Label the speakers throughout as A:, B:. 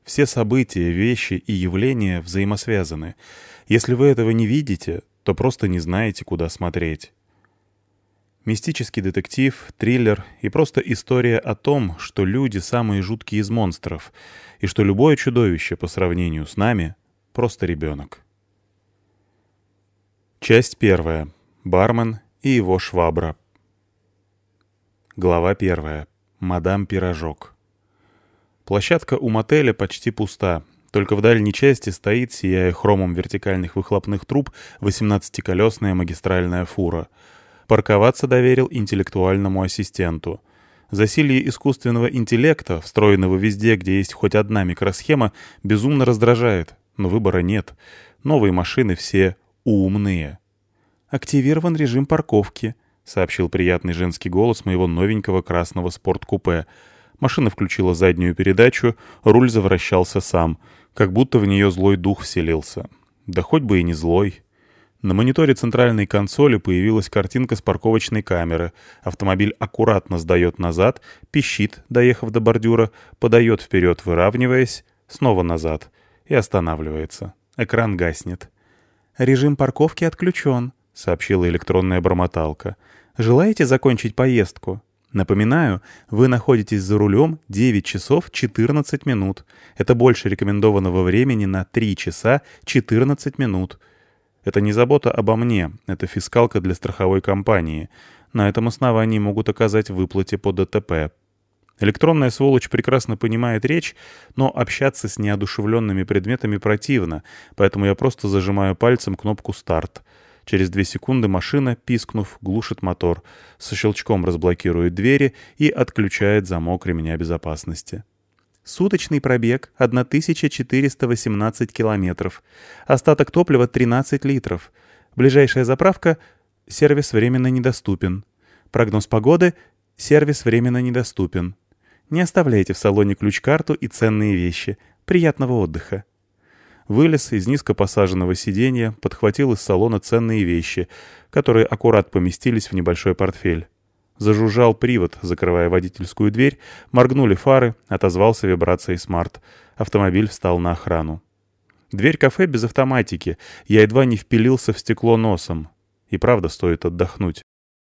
A: Все события, вещи и явления взаимосвязаны. Если вы этого не видите, то просто не знаете, куда смотреть. Мистический детектив, триллер и просто история о том, что люди самые жуткие из монстров, и что любое чудовище по сравнению с нами — просто ребенок. Часть первая. Бармен и его швабра. Глава первая. Мадам Пирожок. Площадка у мотеля почти пуста. Только в дальней части стоит, сияя хромом вертикальных выхлопных труб, 18-колесная магистральная фура. Парковаться доверил интеллектуальному ассистенту. Засилье искусственного интеллекта, встроенного везде, где есть хоть одна микросхема, безумно раздражает, но выбора нет. Новые машины все умные. «Активирован режим парковки», — сообщил приятный женский голос моего новенького красного спорткупе. Машина включила заднюю передачу, руль завращался сам, как будто в нее злой дух вселился. Да хоть бы и не злой. На мониторе центральной консоли появилась картинка с парковочной камеры. Автомобиль аккуратно сдает назад, пищит, доехав до бордюра, подает вперед, выравниваясь, снова назад и останавливается. Экран гаснет. «Режим парковки отключен», — сообщила электронная бормоталка. «Желаете закончить поездку? Напоминаю, вы находитесь за рулем 9 часов 14 минут. Это больше рекомендованного времени на 3 часа 14 минут». Это не забота обо мне, это фискалка для страховой компании. На этом основании могут оказать выплате по ДТП. Электронная сволочь прекрасно понимает речь, но общаться с неодушевленными предметами противно, поэтому я просто зажимаю пальцем кнопку «Старт». Через 2 секунды машина, пискнув, глушит мотор, со щелчком разблокирует двери и отключает замок ремня безопасности. Суточный пробег — 1418 километров. Остаток топлива — 13 литров. Ближайшая заправка — сервис временно недоступен. Прогноз погоды — сервис временно недоступен. Не оставляйте в салоне ключ-карту и ценные вещи. Приятного отдыха. Вылез из низко посаженного сиденья, подхватил из салона ценные вещи, которые аккурат поместились в небольшой портфель. Зажужжал привод, закрывая водительскую дверь, моргнули фары, отозвался вибрацией смарт. Автомобиль встал на охрану. Дверь кафе без автоматики, я едва не впилился в стекло носом. И правда стоит отдохнуть.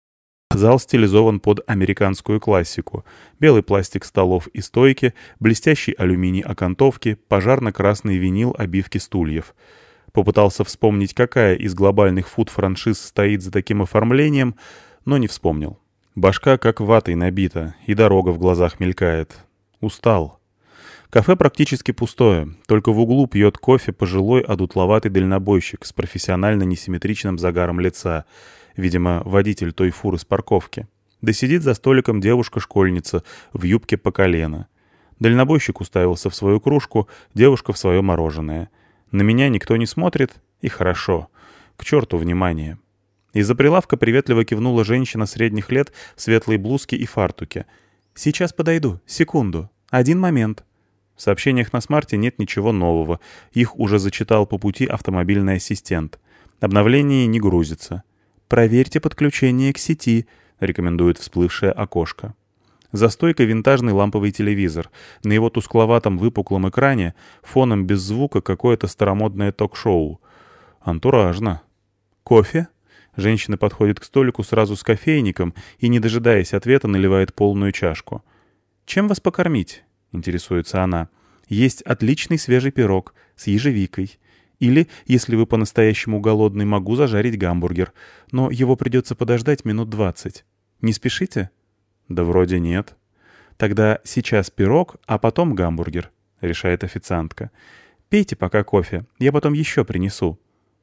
A: Зал стилизован под американскую классику. Белый пластик столов и стойки, блестящий алюминий окантовки, пожарно-красный винил обивки стульев. Попытался вспомнить, какая из глобальных фуд-франшиз стоит за таким оформлением, но не вспомнил. Башка как ватой набита, и дорога в глазах мелькает. Устал. Кафе практически пустое, только в углу пьет кофе пожилой одутловатый дальнобойщик с профессионально несимметричным загаром лица, видимо, водитель той фуры с парковки. Да сидит за столиком девушка-школьница в юбке по колено. Дальнобойщик уставился в свою кружку, девушка в свое мороженое. На меня никто не смотрит, и хорошо. К черту внимание. Из-за прилавка приветливо кивнула женщина средних лет в светлой блузке и фартуке. «Сейчас подойду. Секунду. Один момент». В сообщениях на смарте нет ничего нового. Их уже зачитал по пути автомобильный ассистент. Обновление не грузится. «Проверьте подключение к сети», — рекомендует всплывшее окошко. За стойкой винтажный ламповый телевизор. На его тускловатом выпуклом экране фоном без звука какое-то старомодное ток-шоу. Антуражно. «Кофе?» Женщина подходит к столику сразу с кофейником и, не дожидаясь ответа, наливает полную чашку. «Чем вас покормить?» — интересуется она. «Есть отличный свежий пирог с ежевикой. Или, если вы по-настоящему голодный, могу зажарить гамбургер. Но его придется подождать минут 20. Не спешите?» «Да вроде нет». «Тогда сейчас пирог, а потом гамбургер», — решает официантка. «Пейте пока кофе, я потом еще принесу».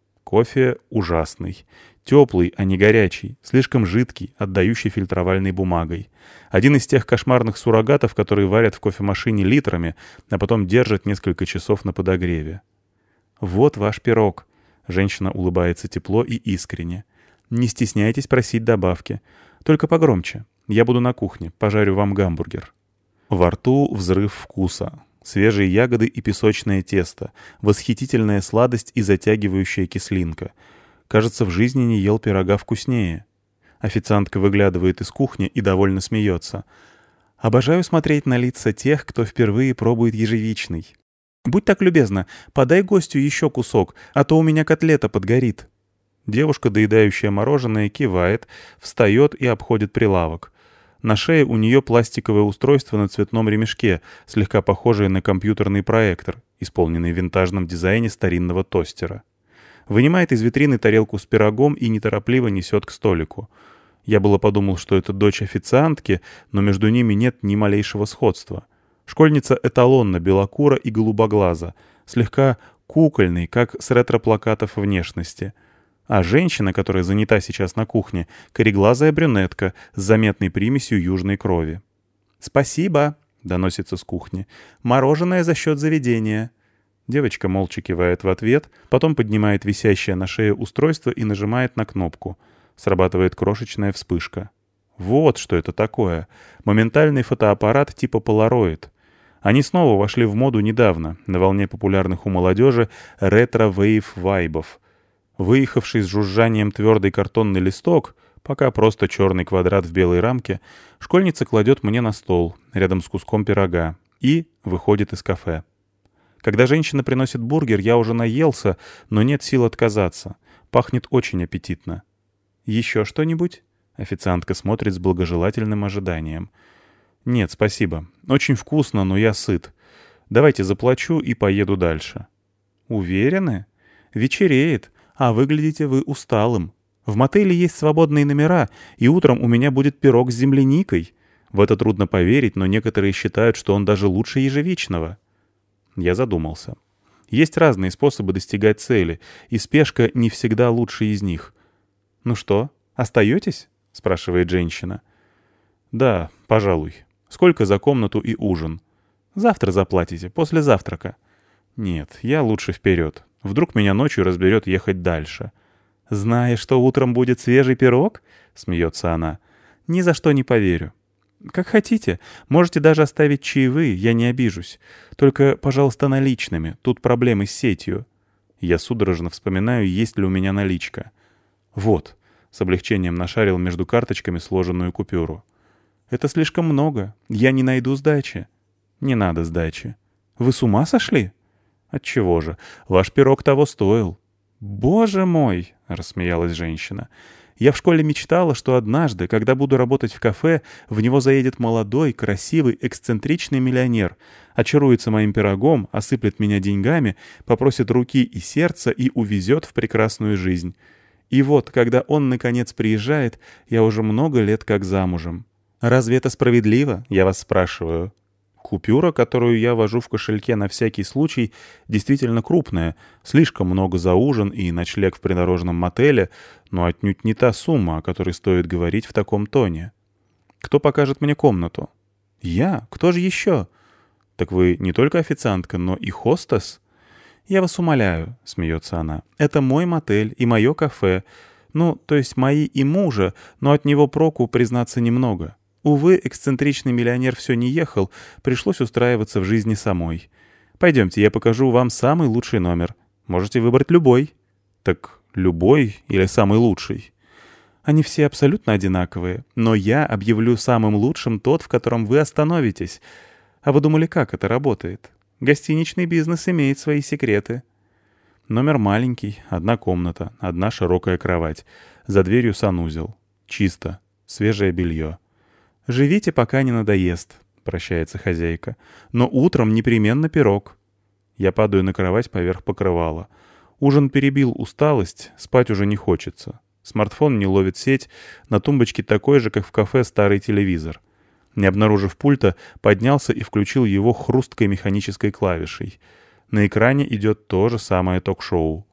A: Кофе ужасный. Теплый, а не горячий, слишком жидкий, отдающий фильтровальной бумагой. Один из тех кошмарных суррогатов, которые варят в кофемашине литрами, а потом держат несколько часов на подогреве. «Вот ваш пирог». Женщина улыбается тепло и искренне. «Не стесняйтесь просить добавки. Только погромче. Я буду на кухне, пожарю вам гамбургер». Во рту взрыв вкуса. Свежие ягоды и песочное тесто, восхитительная сладость и затягивающая кислинка. Кажется, в жизни не ел пирога вкуснее. Официантка выглядывает из кухни и довольно смеется. «Обожаю смотреть на лица тех, кто впервые пробует ежевичный». Будь так любезна, подай гостю еще кусок, а то у меня котлета подгорит». Девушка, доедающая мороженое, кивает, встает и обходит прилавок. На шее у нее пластиковое устройство на цветном ремешке, слегка похожее на компьютерный проектор, исполненный в винтажном дизайне старинного тостера. Вынимает из витрины тарелку с пирогом и неторопливо несет к столику. Я было подумал, что это дочь официантки, но между ними нет ни малейшего сходства. Школьница эталонно белокура и голубоглаза, слегка кукольной, как с ретро-плакатов внешности. А женщина, которая занята сейчас на кухне, кореглазая брюнетка с заметной примесью южной крови. «Спасибо», — доносится с кухни. «Мороженое за счет заведения». Девочка молча кивает в ответ, потом поднимает висящее на шее устройство и нажимает на кнопку. Срабатывает крошечная вспышка. Вот что это такое. Моментальный фотоаппарат типа Polaroid. Они снова вошли в моду недавно, на волне популярных у молодежи ретро-вейв-вайбов. Выехавший с жужжанием твердый картонный листок, пока просто черный квадрат в белой рамке, школьница кладет мне на стол, рядом с куском пирога, и выходит из кафе. Когда женщина приносит бургер, я уже наелся, но нет сил отказаться. Пахнет очень аппетитно. «Еще что-нибудь?» Официантка смотрит с благожелательным ожиданием. «Нет, спасибо. Очень вкусно, но я сыт. Давайте заплачу и поеду дальше». «Уверены? Вечереет, а выглядите вы усталым. В мотеле есть свободные номера, и утром у меня будет пирог с земляникой. В это трудно поверить, но некоторые считают, что он даже лучше ежевичного». Я задумался. Есть разные способы достигать цели, и спешка не всегда лучший из них. «Ну что, остаетесь?» — спрашивает женщина. «Да, пожалуй. Сколько за комнату и ужин?» «Завтра заплатите, после завтрака». «Нет, я лучше вперед. Вдруг меня ночью разберет ехать дальше». «Зная, что утром будет свежий пирог?» — смеется она. «Ни за что не поверю». «Как хотите. Можете даже оставить чаевые, я не обижусь. Только, пожалуйста, наличными. Тут проблемы с сетью». Я судорожно вспоминаю, есть ли у меня наличка. «Вот», — с облегчением нашарил между карточками сложенную купюру. «Это слишком много. Я не найду сдачи». «Не надо сдачи». «Вы с ума сошли?» «Отчего же? Ваш пирог того стоил». «Боже мой!» — рассмеялась женщина. «Я в школе мечтала, что однажды, когда буду работать в кафе, в него заедет молодой, красивый, эксцентричный миллионер, очаруется моим пирогом, осыплет меня деньгами, попросит руки и сердца и увезет в прекрасную жизнь. И вот, когда он, наконец, приезжает, я уже много лет как замужем. Разве это справедливо, я вас спрашиваю?» Купюра, которую я вожу в кошельке на всякий случай, действительно крупная, слишком много за ужин и ночлег в придорожном мотеле, но отнюдь не та сумма, о которой стоит говорить в таком тоне. «Кто покажет мне комнату?» «Я? Кто же еще?» «Так вы не только официантка, но и хостес?» «Я вас умоляю», — смеется она, — «это мой мотель и мое кафе. Ну, то есть мои и мужа, но от него проку, признаться, немного». Увы, эксцентричный миллионер все не ехал, пришлось устраиваться в жизни самой. Пойдемте, я покажу вам самый лучший номер. Можете выбрать любой. Так любой или самый лучший? Они все абсолютно одинаковые, но я объявлю самым лучшим тот, в котором вы остановитесь. А вы думали, как это работает? Гостиничный бизнес имеет свои секреты. Номер маленький, одна комната, одна широкая кровать. За дверью санузел. Чисто. Свежее белье. «Живите, пока не надоест», — прощается хозяйка. «Но утром непременно пирог». Я падаю на кровать поверх покрывала. Ужин перебил усталость, спать уже не хочется. Смартфон не ловит сеть, на тумбочке такой же, как в кафе, старый телевизор. Не обнаружив пульта, поднялся и включил его хрусткой механической клавишей. На экране идет то же самое ток-шоу.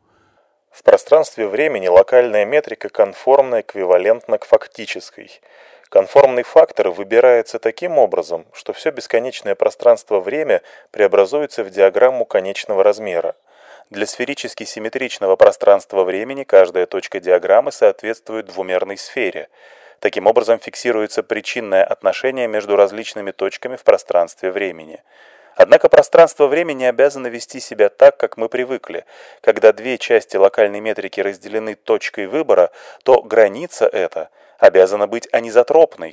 B: В пространстве времени локальная метрика конформна эквивалентна к фактической. Конформный фактор выбирается таким образом, что все бесконечное пространство-время преобразуется в диаграмму конечного размера. Для сферически симметричного пространства-времени каждая точка диаграммы соответствует двумерной сфере. Таким образом фиксируется причинное отношение между различными точками в пространстве-времени. Однако пространство-время не обязано вести себя так, как мы привыкли. Когда две части локальной метрики разделены точкой выбора, то граница эта обязана быть анизотропной.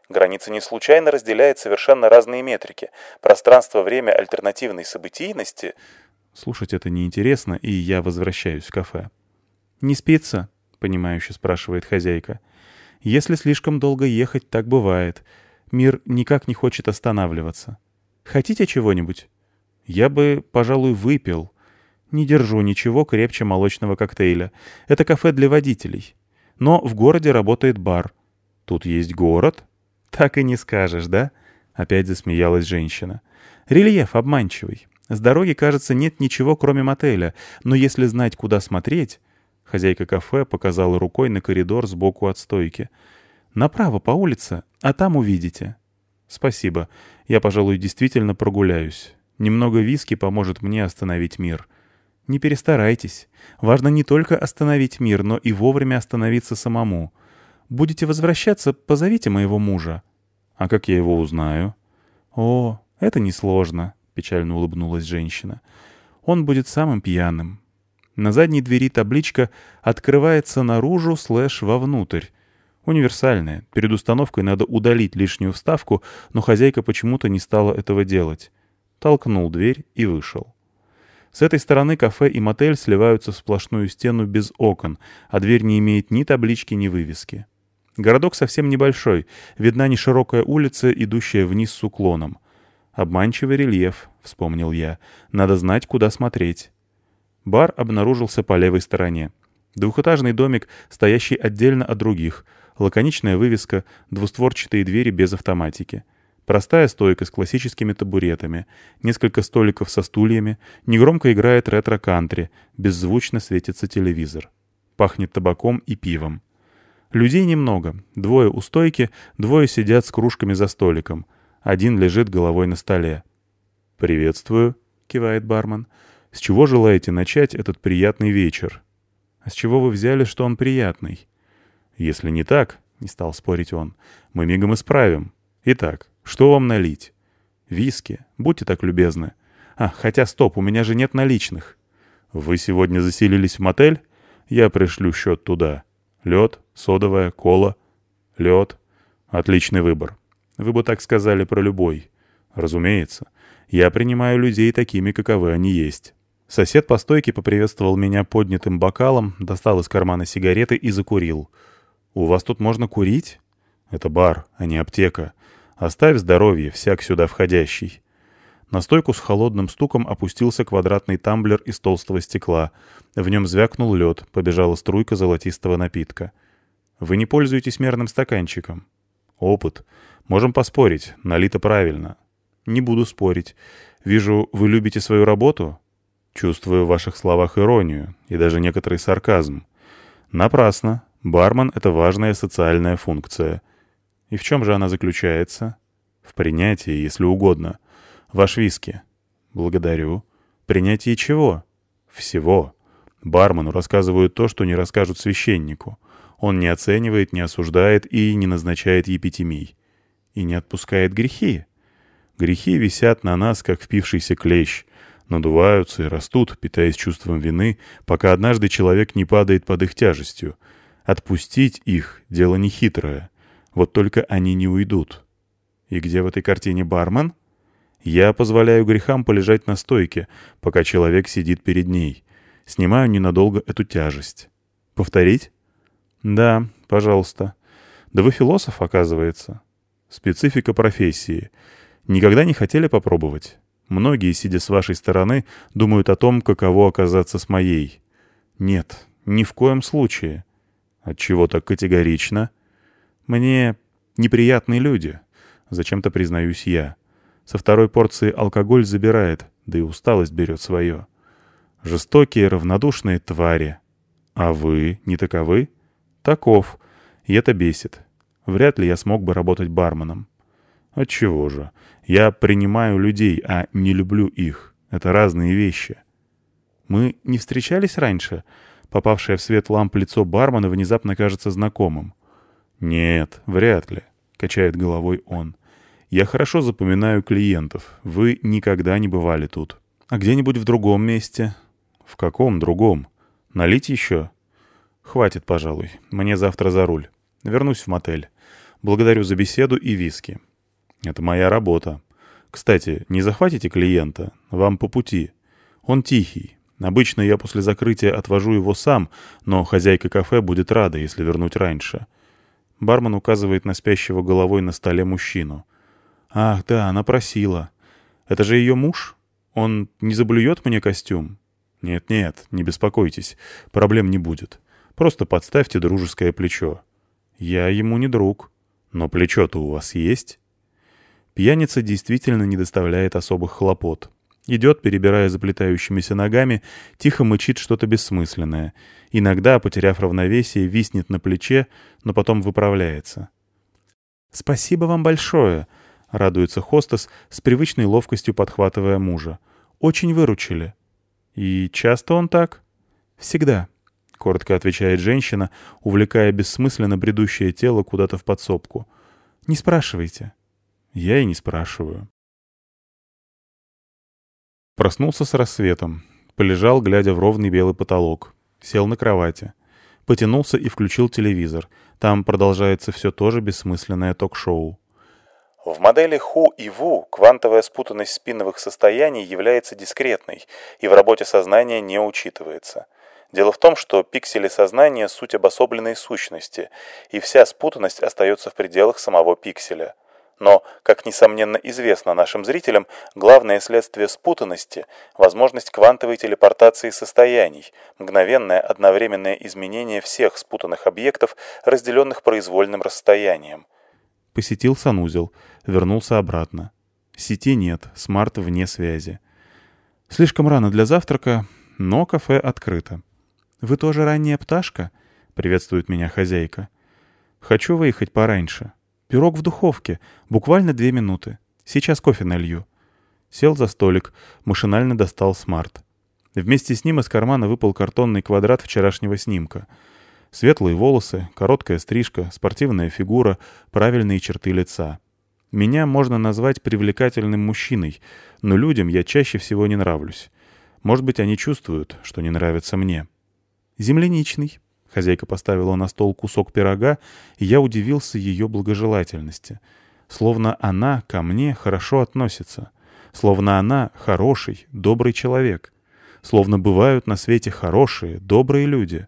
B: Граница не случайно разделяет совершенно разные метрики. Пространство-время альтернативной событийности...
A: Слушать это неинтересно, и я возвращаюсь в кафе. «Не спится?» — понимающе спрашивает хозяйка. «Если слишком долго ехать, так бывает. Мир никак не хочет останавливаться. Хотите чего-нибудь?» «Я бы, пожалуй, выпил. Не держу ничего крепче молочного коктейля. Это кафе для водителей. Но в городе работает бар. Тут есть город?» «Так и не скажешь, да?» — опять засмеялась женщина. «Рельеф обманчивый. С дороги, кажется, нет ничего, кроме мотеля. Но если знать, куда смотреть...» Хозяйка кафе показала рукой на коридор сбоку от стойки. «Направо по улице, а там увидите». «Спасибо. Я, пожалуй, действительно прогуляюсь. Немного виски поможет мне остановить мир». «Не перестарайтесь. Важно не только остановить мир, но и вовремя остановиться самому. Будете возвращаться, позовите моего мужа». «А как я его узнаю?» «О, это несложно», — печально улыбнулась женщина. «Он будет самым пьяным». На задней двери табличка «Открывается наружу / вовнутрь». Универсальная. Перед установкой надо удалить лишнюю вставку, но хозяйка почему-то не стала этого делать. Толкнул дверь и вышел. С этой стороны кафе и мотель сливаются в сплошную стену без окон, а дверь не имеет ни таблички, ни вывески. Городок совсем небольшой, видна неширокая улица, идущая вниз с уклоном. «Обманчивый рельеф», — вспомнил я, — «надо знать, куда смотреть». Бар обнаружился по левой стороне. Двухэтажный домик, стоящий отдельно от других, лаконичная вывеска, двустворчатые двери без автоматики. Простая стойка с классическими табуретами, несколько столиков со стульями, негромко играет ретро-кантри, беззвучно светится телевизор. Пахнет табаком и пивом. Людей немного, 2 у стойки, 2 сидят с кружками за столиком. Один лежит головой на столе. «Приветствую», — кивает бармен. «С чего желаете начать этот приятный вечер?» «А с чего вы взяли, что он приятный?» «Если не так», — не стал спорить он, — «мы мигом исправим. Итак, что вам налить?» «Виски, будьте так любезны. Хотя стоп, у меня же нет наличных». «Вы сегодня заселились в мотель? Я пришлю счет туда. Лед, содовая, кола». «Лед. Отличный выбор. Вы бы так сказали про любой. Разумеется. Я принимаю людей такими, каковы они есть». Сосед по стойке поприветствовал меня поднятым бокалом, достал из кармана сигареты и закурил. «У вас тут можно курить?» «Это бар, а не аптека. Оставь здоровье, всяк сюда входящий». На стойку с холодным стуком опустился квадратный тамблер из толстого стекла. В нем звякнул лед, побежала струйка золотистого напитка. «Вы не пользуетесь мерным стаканчиком?» «Опыт. Можем поспорить, налито правильно». «Не буду спорить. Вижу, вы любите свою работу?» «Чувствую в ваших словах иронию и даже некоторый сарказм». «Напрасно. Бармен — это важная социальная функция». «И в чем же она заключается?» «В принятии, если угодно. Ваш виски». «Благодарю». «Принятие чего?» «Всего. Бармену рассказывают то, что не расскажут священнику. Он не оценивает, не осуждает и не назначает епитемий. И не отпускает грехи. Грехи висят на нас, как впившийся клещ». Надуваются и растут, питаясь чувством вины, пока однажды человек не падает под их тяжестью. Отпустить их — дело нехитрое. Вот только они не уйдут. И где в этой картине бармен? Я позволяю грехам полежать на стойке, пока человек сидит перед ней. Снимаю ненадолго эту тяжесть. Повторить? Да, пожалуйста. Да вы философ, оказывается. Специфика профессии. Никогда не хотели попробовать? Многие, сидя с вашей стороны, думают о том, каково оказаться с моей. Нет, ни в коем случае. Отчего так категорично? Мне неприятные люди. Зачем-то признаюсь я. Со второй порции алкоголь забирает, да и усталость берет свое. Жестокие, равнодушные твари. А вы не таковы? Таков. И это бесит. Вряд ли я смог бы работать барменом. Отчего же? Я принимаю людей, а не люблю их. Это разные вещи. Мы не встречались раньше? Попавшее в свет ламп лицо бармена внезапно кажется знакомым. Нет, вряд ли, качает головой он. Я хорошо запоминаю клиентов. Вы никогда не бывали тут. А где-нибудь в другом месте? В каком другом? Налить еще? Хватит, пожалуй. Мне завтра за руль. Вернусь в мотель. Благодарю за беседу и виски. Это моя работа. Кстати, не захватите клиента? Вам по пути. Он тихий. Обычно я после закрытия отвожу его сам, но хозяйка кафе будет рада, если вернуть раньше. Бармен указывает на спящего головой на столе мужчину. Ах, да, она просила. Это же ее муж? Он не заблюет мне костюм? Нет-нет, не беспокойтесь, проблем не будет. Просто подставьте дружеское плечо. Я ему не друг. Но плечо-то у вас есть? Пьяница действительно не доставляет особых хлопот. Идет, перебирая заплетающимися ногами, тихо мычит что-то бессмысленное. Иногда, потеряв равновесие, виснет на плече, но потом выправляется. «Спасибо вам большое», — радуется хостес, с привычной ловкостью подхватывая мужа. «Очень выручили». «И часто он так?» «Всегда», — коротко отвечает женщина, увлекая бессмысленно бредущее тело куда-то в подсобку. «Не спрашивайте». Я и не спрашиваю. Проснулся с рассветом. Полежал, глядя в ровный белый потолок. Сел на кровати. Потянулся и включил телевизор. Там продолжается все то же бессмысленное ток-шоу.
B: В модели Ху и Ву квантовая спутанность спиновых состояний является дискретной и в работе сознания не учитывается. Дело в том, что пиксели сознания — суть обособленной сущности, и вся спутанность остается в пределах самого пикселя. Но, как несомненно известно нашим зрителям, главное следствие спутанности – возможность квантовой телепортации состояний, мгновенное одновременное изменение всех спутанных объектов, разделенных произвольным расстоянием.
A: Посетил санузел, вернулся обратно. Сети нет, смарт вне связи. Слишком рано для завтрака, но кафе открыто. «Вы тоже ранняя пташка?» — приветствует меня хозяйка. «Хочу выехать пораньше. Пирог в духовке. Буквально 2 минуты. Сейчас кофе налью». Сел за столик, машинально достал смарт. Вместе с ним из кармана выпал картонный квадрат вчерашнего снимка. Светлые волосы, короткая стрижка, спортивная фигура, правильные черты лица. Меня можно назвать привлекательным мужчиной, но людям я чаще всего не нравлюсь. Может быть, они чувствуют, что не нравятся мне. «Земляничный». Хозяйка поставила на стол кусок пирога, и я удивился ее благожелательности. Словно она ко мне хорошо относится. Словно она хороший, добрый человек. Словно бывают на свете хорошие, добрые люди.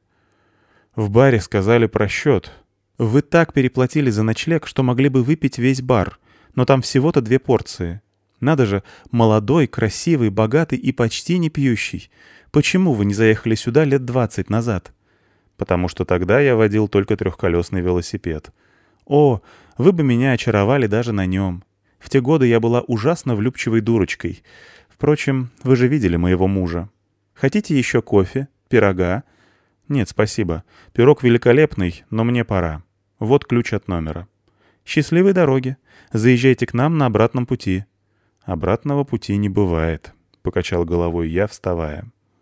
A: В баре сказали про счет. «Вы так переплатили за ночлег, что могли бы выпить весь бар, но там всего-то 2 порции. Надо же, молодой, красивый, богатый и почти не пьющий. Почему вы не заехали сюда лет 20 назад?» «Потому что тогда я водил только трехколесный велосипед». «О, вы бы меня очаровали даже на нем. В те годы я была ужасно влюбчивой дурочкой. Впрочем, вы же видели моего мужа. Хотите еще кофе? Пирога?» «Нет, спасибо. Пирог великолепный, но мне пора. Вот ключ от номера». «Счастливой дороги. Заезжайте к нам на обратном пути». «Обратного пути не бывает», — покачал головой я, вставая.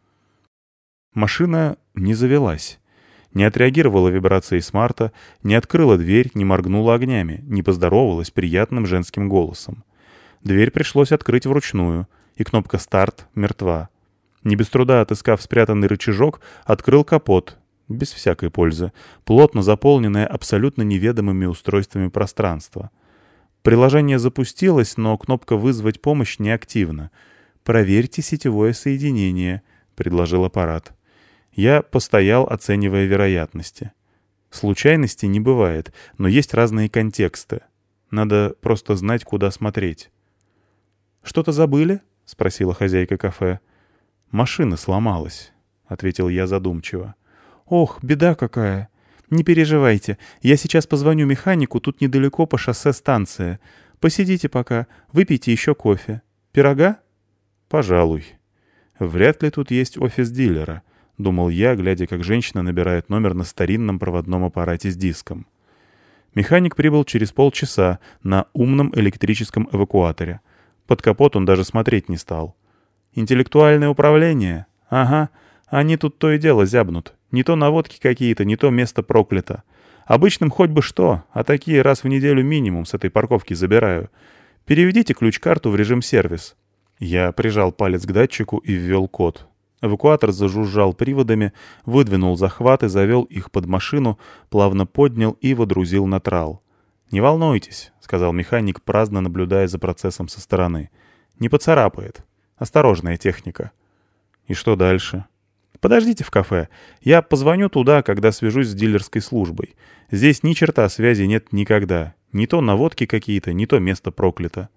A: Машина не завелась. Не отреагировала вибрацией смарта, не открыла дверь, не моргнула огнями, не поздоровалась приятным женским голосом. Дверь пришлось открыть вручную, и кнопка «Старт» мертва. Не без труда отыскав спрятанный рычажок, открыл капот, без всякой пользы, плотно заполненное абсолютно неведомыми устройствами пространства. Приложение запустилось, но кнопка «Вызвать помощь» неактивна. «Проверьте сетевое соединение», — предложил аппарат. Я постоял, оценивая вероятности. Случайностей не бывает, но есть разные контексты. Надо просто знать, куда смотреть. «Что-то забыли?» — спросила хозяйка кафе. «Машина сломалась», — ответил я задумчиво. «Ох, беда какая! Не переживайте, я сейчас позвоню механику, тут недалеко по шоссе станция. Посидите пока, выпейте еще кофе. Пирога?» «Пожалуй. Вряд ли тут есть офис дилера», — думал я, глядя, как женщина набирает номер на старинном проводном аппарате с диском. Механик прибыл через полчаса на умном электрическом эвакуаторе. Под капот он даже смотреть не стал. «Интеллектуальное управление? Ага, они тут то и дело зябнут. Не то наводки какие-то, не то место проклято. Обычным хоть бы что, а такие раз в неделю минимум с этой парковки забираю. Переведите ключ-карту в режим сервис». Я прижал палец к датчику и ввел код. Эвакуатор зажужжал приводами, выдвинул захват и завел их под машину, плавно поднял и водрузил на трал. «Не волнуйтесь», — сказал механик, праздно наблюдая за процессом со стороны. «Не поцарапает. Осторожная техника». «И что дальше?» «Подождите в кафе. Я позвоню туда, когда свяжусь с дилерской службой. Здесь ни черта связи нет никогда. Не то наводки какие-то, не то место проклято».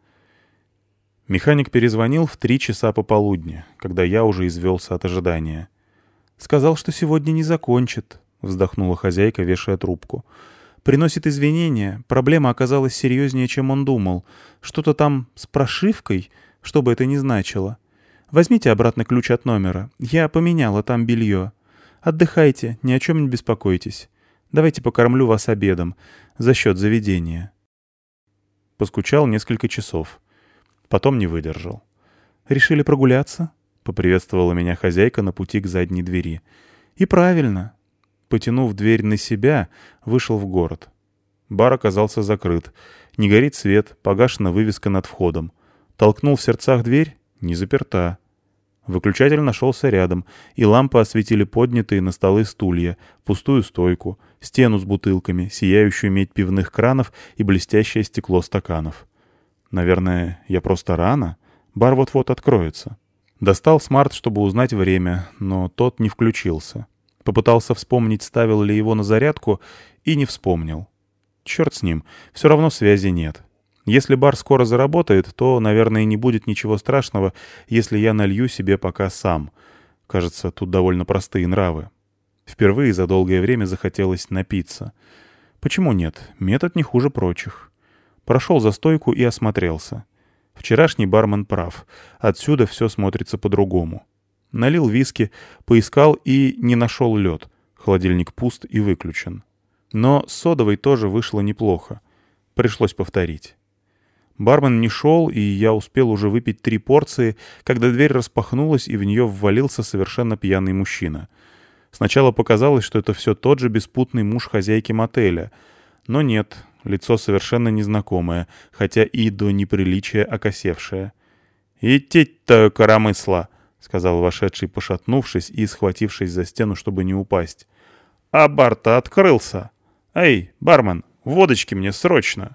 A: Механик перезвонил в 3 часа пополудни, когда я уже извелся от ожидания. «Сказал, что сегодня не закончит», — вздохнула хозяйка, вешая трубку. «Приносит извинения. Проблема оказалась серьезнее, чем он думал. Что-то там с прошивкой, что бы это ни значило. Возьмите обратно ключ от номера. Я поменяла там белье. Отдыхайте, ни о чем не беспокойтесь. Давайте покормлю вас обедом за счет заведения». Поскучал несколько часов. Потом не выдержал. «Решили прогуляться?» — поприветствовала меня хозяйка на пути к задней двери. «И правильно». Потянув дверь на себя, вышел в город. Бар оказался закрыт. Не горит свет, погашена вывеска над входом. Толкнул в сердцах дверь — не заперта. Выключатель нашелся рядом, и лампы осветили поднятые на столы стулья, пустую стойку, стену с бутылками, сияющую медь пивных кранов и блестящее стекло стаканов. Наверное, я просто рано? Бар вот-вот откроется. Достал смарт, чтобы узнать время, но тот не включился. Попытался вспомнить, ставил ли его на зарядку, и не вспомнил. Черт с ним, все равно связи нет. Если бар скоро заработает, то, наверное, не будет ничего страшного, если я налью себе пока сам. Кажется, тут довольно простые нравы. Впервые за долгое время захотелось напиться. Почему нет? Метод не хуже прочих. Прошел за стойку и осмотрелся. Вчерашний бармен прав. Отсюда все смотрится по-другому. Налил виски, поискал и не нашел лед. Холодильник пуст и выключен. Но с содовой тоже вышло неплохо. Пришлось повторить. Бармен не шел, и я успел уже выпить 3 порции, когда дверь распахнулась, и в нее ввалился совершенно пьяный мужчина. Сначала показалось, что это все тот же беспутный муж хозяйки мотеля. Но нет, лицо совершенно незнакомое, хотя и до неприличия окосевшее. «Идти-то, коромысла!» — сказал вошедший, пошатнувшись и схватившись за стену, чтобы не упасть. «А бар-то открылся! Эй, бармен, водочки мне срочно!»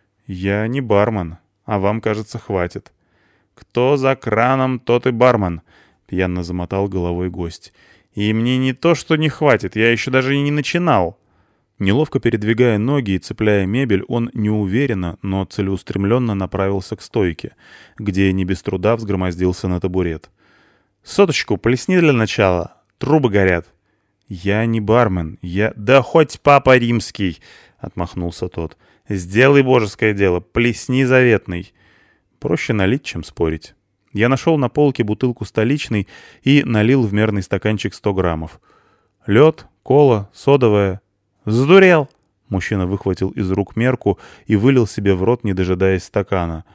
A: «Я не бармен, а вам, кажется, хватит». «Кто за краном, тот и бармен», — пьяно замотал головой гость. «И мне не то, что не хватит, я еще даже и не начинал». Неловко передвигая ноги и цепляя мебель, он неуверенно, но целеустремленно направился к стойке, где не без труда взгромоздился на табурет. «Соточку плесни для начала, трубы горят». «Я не бармен, я...» «Да хоть папа римский!» — отмахнулся тот. «Сделай божеское дело, плесни заветный». Проще налить, чем спорить. Я нашел на полке бутылку столичной и налил в мерный стаканчик 100 граммов. Лед, кола, содовая. «Сдурел!» — мужчина выхватил из рук мерку и вылил себе в рот, не дожидаясь стакана.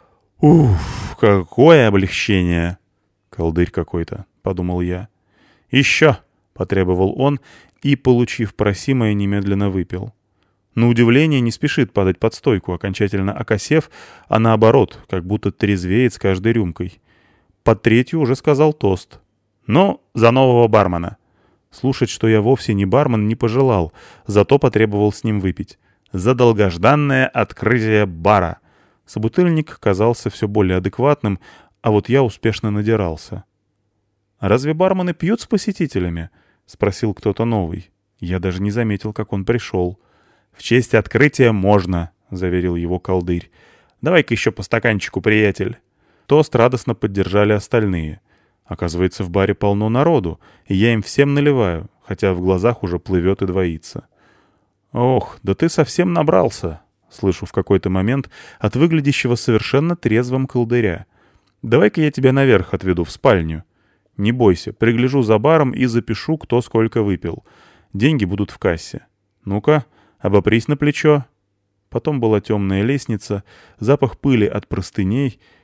A: «Уф, какое облегчение!» «Колдырь какой-то», — подумал я. «Еще!» — потребовал он и, получив просимое, немедленно выпил. На удивление не спешит падать под стойку, окончательно окосев, а наоборот, как будто трезвеет с каждой рюмкой. Под третью уже сказал тост. «Ну, за нового бармена!» Слушать, что я вовсе не бармен, не пожелал, зато потребовал с ним выпить. За долгожданное открытие бара. Собутыльник казался все более адекватным, а вот я успешно надирался. «Разве бармены пьют с посетителями?» — спросил кто-то новый. Я даже не заметил, как он пришел. «В честь открытия можно», — заверил его колдырь. «Давай-ка еще по стаканчику, приятель». Тост радостно поддержали остальные. Оказывается, в баре полно народу, и я им всем наливаю, хотя в глазах уже плывет и двоится. «Ох, да ты совсем набрался», — слышу в какой-то момент от выглядящего совершенно трезвым колдыря. «Давай-ка я тебя наверх отведу, в спальню. Не бойся, пригляжу за баром и запишу, кто сколько выпил. Деньги будут в кассе. Ну-ка, обопрись на плечо». Потом была темная лестница, запах пыли от простыней,